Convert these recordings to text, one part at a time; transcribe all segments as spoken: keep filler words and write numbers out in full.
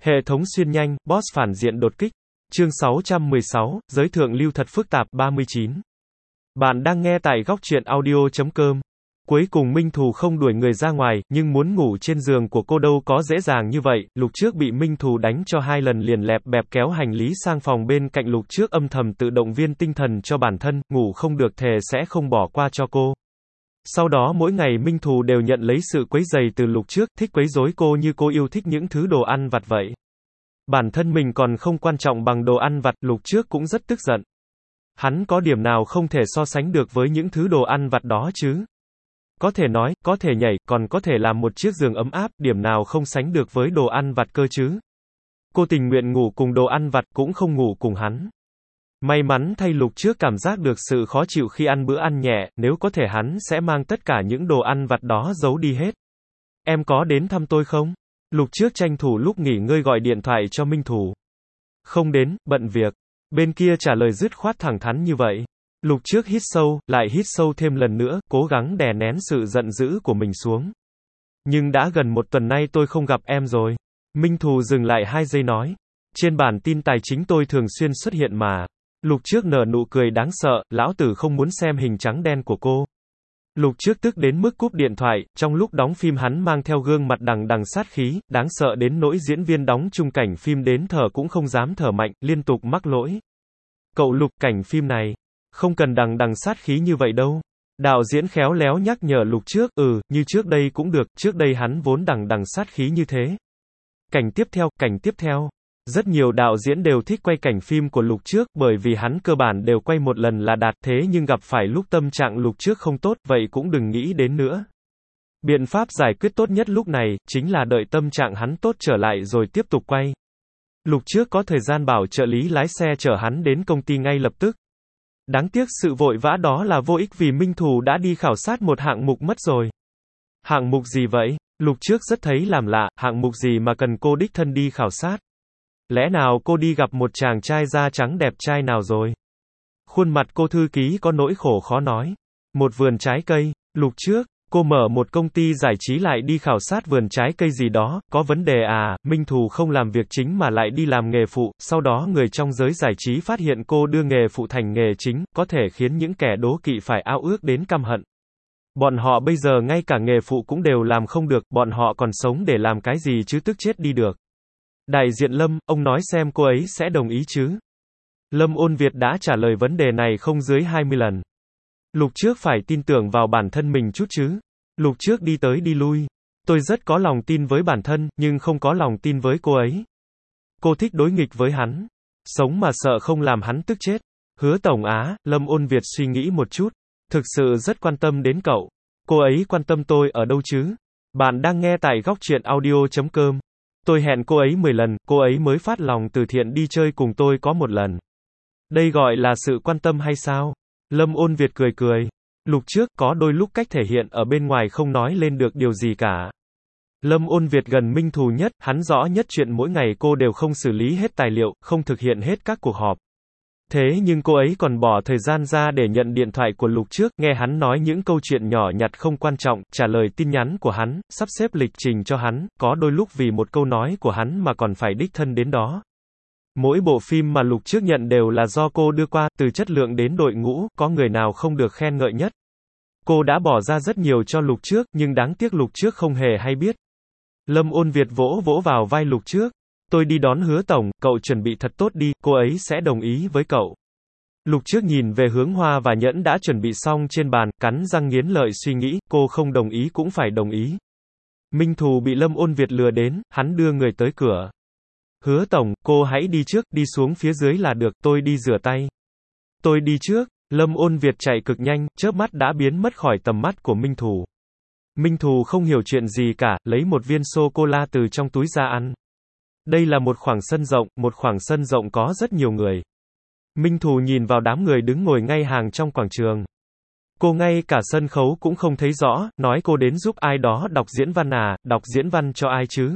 Hệ thống xuyên nhanh, boss phản diện đột kích. Chương sáu trăm mười sáu, giới thượng lưu thật phức tạp, ba mươi chín. Bạn đang nghe tại góc truyện audio chấm com. Cuối cùng Minh Thù không đuổi người ra ngoài, nhưng muốn ngủ trên giường của cô đâu có dễ dàng như vậy. Lục Trước bị Minh Thù đánh cho hai lần liền lẹp bẹp kéo hành lý sang phòng bên cạnh. Lục Trước âm thầm tự động viên tinh thần cho bản thân, ngủ không được thề sẽ không bỏ qua cho cô. Sau đó mỗi ngày Minh Thù đều nhận lấy sự quấy rầy từ Lục Trước, thích quấy rối cô như cô yêu thích những thứ đồ ăn vặt vậy. Bản thân mình còn không quan trọng bằng đồ ăn vặt, Lục Trước cũng rất tức giận. Hắn có điểm nào không thể so sánh được với những thứ đồ ăn vặt đó chứ? Có thể nói, có thể nhảy, còn có thể làm một chiếc giường ấm áp, điểm nào không sánh được với đồ ăn vặt cơ chứ? Cô tình nguyện ngủ cùng đồ ăn vặt, cũng không ngủ cùng hắn. May mắn thay Lục Trước cảm giác được sự khó chịu khi ăn bữa ăn nhẹ, nếu có thể hắn sẽ mang tất cả những đồ ăn vặt đó giấu đi hết. Em có đến thăm tôi không? Lục Trước tranh thủ lúc nghỉ ngơi gọi điện thoại cho Minh Thù. Không đến, bận việc. Bên kia trả lời dứt khoát thẳng thắn như vậy. Lục Trước hít sâu, lại hít sâu thêm lần nữa, cố gắng đè nén sự giận dữ của mình xuống. Nhưng đã gần một tuần nay tôi không gặp em rồi. Minh Thù dừng lại hai giây nói. Trên bản tin tài chính tôi thường xuyên xuất hiện mà. Lục Trước nở nụ cười đáng sợ, lão tử không muốn xem hình trắng đen của cô. Lục Trước tức đến mức cúp điện thoại, trong lúc đóng phim hắn mang theo gương mặt đằng đằng sát khí, đáng sợ đến nỗi diễn viên đóng chung cảnh phim đến thở cũng không dám thở mạnh, liên tục mắc lỗi. Cậu Lục, cảnh phim này, không cần đằng đằng sát khí như vậy đâu. Đạo diễn khéo léo nhắc nhở Lục Trước, ừ, như trước đây cũng được, trước đây hắn vốn đằng đằng sát khí như thế. Cảnh tiếp theo, cảnh tiếp theo. Rất nhiều đạo diễn đều thích quay cảnh phim của Lục Trước, bởi vì hắn cơ bản đều quay một lần là đạt, thế nhưng gặp phải lúc tâm trạng Lục Trước không tốt, vậy cũng đừng nghĩ đến nữa. Biện pháp giải quyết tốt nhất lúc này, chính là đợi tâm trạng hắn tốt trở lại rồi tiếp tục quay. Lục Trước có thời gian bảo trợ lý lái xe chở hắn đến công ty ngay lập tức. Đáng tiếc sự vội vã đó là vô ích vì Minh Thù đã đi khảo sát một hạng mục mất rồi. Hạng mục gì vậy? Lục Trước rất thấy làm lạ, hạng mục gì mà cần cô đích thân đi khảo sát? Lẽ nào cô đi gặp một chàng trai da trắng đẹp trai nào rồi? Khuôn mặt cô thư ký có nỗi khổ khó nói. Một vườn trái cây. Lục Trước, cô mở một công ty giải trí lại đi khảo sát vườn trái cây gì đó, có vấn đề à? Minh Thù không làm việc chính mà lại đi làm nghề phụ, sau đó người trong giới giải trí phát hiện cô đưa nghề phụ thành nghề chính, có thể khiến những kẻ đố kỵ phải ao ước đến căm hận. Bọn họ bây giờ ngay cả nghề phụ cũng đều làm không được, bọn họ còn sống để làm cái gì chứ, tức chết đi được. Đại diện Lâm, ông nói xem cô ấy sẽ đồng ý chứ? Lâm Ôn Việt đã trả lời vấn đề này không dưới hai mươi lần. Lục Trước phải tin tưởng vào bản thân mình chút chứ. Lục Trước đi tới đi lui. Tôi rất có lòng tin với bản thân, nhưng không có lòng tin với cô ấy. Cô thích đối nghịch với hắn. Sống mà sợ không làm hắn tức chết. Hứa Tổng Á, Lâm Ôn Việt suy nghĩ một chút. Thực sự rất quan tâm đến cậu. Cô ấy quan tâm tôi ở đâu chứ? Bạn đang nghe tại góc truyện audio chấm com. Tôi hẹn cô ấy mười lần, cô ấy mới phát lòng từ thiện đi chơi cùng tôi có một lần. Đây gọi là sự quan tâm hay sao? Lâm Ôn Việt cười cười. Lục Trước, có đôi lúc cách thể hiện ở bên ngoài không nói lên được điều gì cả. Lâm Ôn Việt gần Minh Thù nhất, hắn rõ nhất chuyện mỗi ngày cô đều không xử lý hết tài liệu, không thực hiện hết các cuộc họp. Thế nhưng cô ấy còn bỏ thời gian ra để nhận điện thoại của Lục Trước, nghe hắn nói những câu chuyện nhỏ nhặt không quan trọng, trả lời tin nhắn của hắn, sắp xếp lịch trình cho hắn, có đôi lúc vì một câu nói của hắn mà còn phải đích thân đến đó. Mỗi bộ phim mà Lục Trước nhận đều là do cô đưa qua, từ chất lượng đến đội ngũ, có người nào không được khen ngợi nhất. Cô đã bỏ ra rất nhiều cho Lục Trước, nhưng đáng tiếc Lục Trước không hề hay biết. Lâm Ôn Việt vỗ vỗ vào vai Lục Trước. Tôi đi đón Hứa Tổng, cậu chuẩn bị thật tốt đi, cô ấy sẽ đồng ý với cậu. Lục Trước nhìn về hướng hoa và nhẫn đã chuẩn bị xong trên bàn, cắn răng nghiến lợi suy nghĩ, cô không đồng ý cũng phải đồng ý. Minh Thù bị Lâm Ôn Việt lừa đến, hắn đưa người tới cửa. Hứa Tổng, cô hãy đi trước, đi xuống phía dưới là được, tôi đi rửa tay. Tôi đi trước. Lâm Ôn Việt chạy cực nhanh, chớp mắt đã biến mất khỏi tầm mắt của Minh Thù. Minh Thù không hiểu chuyện gì cả, lấy một viên sô-cô-la từ trong túi ra ăn. Đây là một khoảng sân rộng, một khoảng sân rộng có rất nhiều người. Minh Thù nhìn vào đám người đứng ngồi ngay hàng trong quảng trường. Cô ngay cả sân khấu cũng không thấy rõ, nói cô đến giúp ai đó đọc diễn văn à, đọc diễn văn cho ai chứ?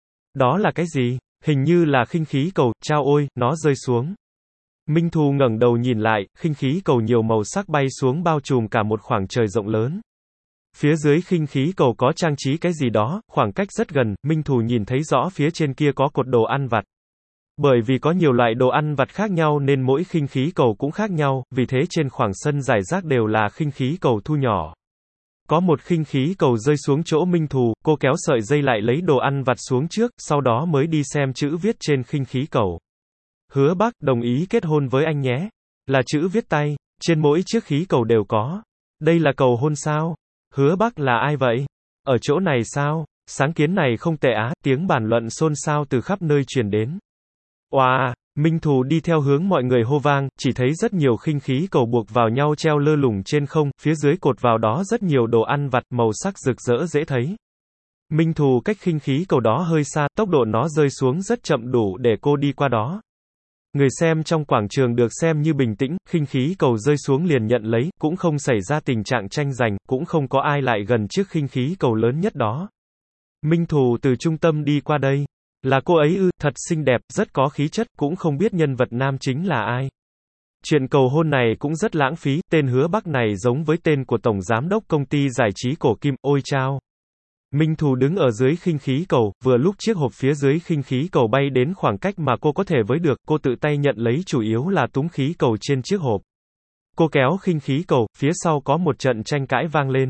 Đó là cái gì? Hình như là khinh khí cầu, chao ôi, nó rơi xuống. Minh Thù ngẩng đầu nhìn lại, khinh khí cầu nhiều màu sắc bay xuống bao trùm cả một khoảng trời rộng lớn. Phía dưới khinh khí cầu có trang trí cái gì đó, khoảng cách rất gần, Minh Thù nhìn thấy rõ phía trên kia có cột đồ ăn vặt. Bởi vì có nhiều loại đồ ăn vặt khác nhau nên mỗi khinh khí cầu cũng khác nhau, vì thế trên khoảng sân rải rác đều là khinh khí cầu thu nhỏ. Có một khinh khí cầu rơi xuống chỗ Minh Thù, cô kéo sợi dây lại lấy đồ ăn vặt xuống trước, sau đó mới đi xem chữ viết trên khinh khí cầu. Hứa Bắc, đồng ý kết hôn với anh nhé. Là chữ viết tay, trên mỗi chiếc khí cầu đều có. Đây là cầu hôn sao? Hứa Bắc là ai vậy? Ở chỗ này sao? Sáng kiến này không tệ á, tiếng bàn luận xôn xao từ khắp nơi truyền đến. Oà, wow, Minh Thù đi theo hướng mọi người hô vang, chỉ thấy rất nhiều khinh khí cầu buộc vào nhau treo lơ lửng trên không, phía dưới cột vào đó rất nhiều đồ ăn vặt màu sắc rực rỡ dễ thấy. Minh Thù cách khinh khí cầu đó hơi xa, tốc độ nó rơi xuống rất chậm đủ để cô đi qua đó. Người xem trong quảng trường được xem như bình tĩnh, khinh khí cầu rơi xuống liền nhận lấy, cũng không xảy ra tình trạng tranh giành, cũng không có ai lại gần chiếc khinh khí cầu lớn nhất đó. Minh Thù từ trung tâm đi qua đây. Là cô ấy ư, thật xinh đẹp, rất có khí chất, cũng không biết nhân vật nam chính là ai. Chuyện cầu hôn này cũng rất lãng phí, tên Hứa Bắc này giống với tên của tổng giám đốc công ty giải trí cổ kim, ôi chao. Minh Thù đứng ở dưới khinh khí cầu, vừa lúc chiếc hộp phía dưới khinh khí cầu bay đến khoảng cách mà cô có thể với được, cô tự tay nhận lấy chủ yếu là túm khí cầu trên chiếc hộp. Cô kéo khinh khí cầu, phía sau có một trận tranh cãi vang lên.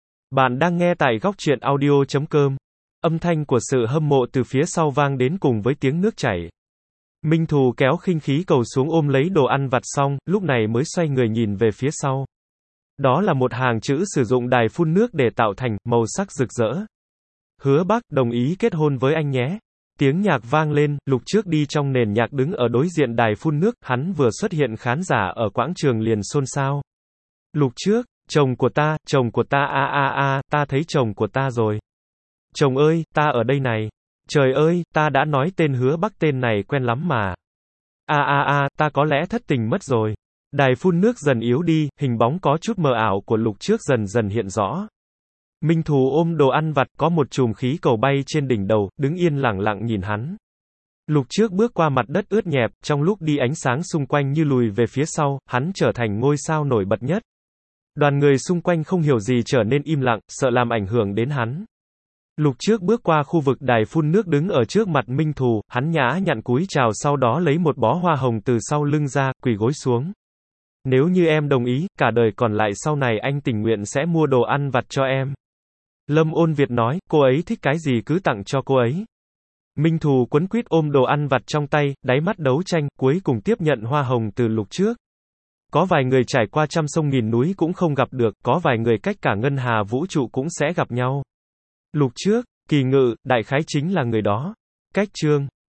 Bạn đang nghe tại góc truyện audio chấm com. Âm thanh của sự hâm mộ từ phía sau vang đến cùng với tiếng nước chảy. Minh Thù kéo khinh khí cầu xuống ôm lấy đồ ăn vặt xong, lúc này mới xoay người nhìn về phía sau. Đó là một hàng chữ sử dụng đài phun nước để tạo thành, màu sắc rực rỡ. Hứa Bắc, đồng ý kết hôn với anh nhé. Tiếng nhạc vang lên, Lục Trước đi trong nền nhạc đứng ở đối diện đài phun nước, hắn vừa xuất hiện khán giả ở quảng trường liền xôn xao. Lục Trước, chồng của ta, chồng của ta a a a, ta thấy chồng của ta rồi. Chồng ơi, ta ở đây này. Trời ơi, ta đã nói tên Hứa Bắc tên này quen lắm mà. A a a, ta có lẽ thất tình mất rồi. Đài phun nước dần yếu đi, hình bóng có chút mờ ảo của Lục Trước dần dần hiện rõ. Minh Thù ôm đồ ăn vặt, có một chùm khí cầu bay trên đỉnh đầu, đứng yên lặng lặng nhìn hắn. Lục Trước bước qua mặt đất ướt nhẹp, trong lúc đi ánh sáng xung quanh như lùi về phía sau, hắn trở thành ngôi sao nổi bật nhất. Đoàn người xung quanh không hiểu gì trở nên im lặng, sợ làm ảnh hưởng đến hắn. Lục Trước bước qua khu vực đài phun nước đứng ở trước mặt Minh Thù, hắn nhã nhặn cúi chào sau đó lấy một bó hoa hồng từ sau lưng ra, quỳ gối xuống. Nếu như em đồng ý, cả đời còn lại sau này anh tình nguyện sẽ mua đồ ăn vặt cho em. Lâm Ôn Việt nói, cô ấy thích cái gì cứ tặng cho cô ấy. Minh Thù quấn quýt ôm đồ ăn vặt trong tay, đáy mắt đấu tranh, cuối cùng tiếp nhận hoa hồng từ Lục Trước. Có vài người trải qua trăm sông nghìn núi cũng không gặp được, có vài người cách cả ngân hà vũ trụ cũng sẽ gặp nhau. Lục Trước, Kỳ Ngự, đại khái chính là người đó. Cách chương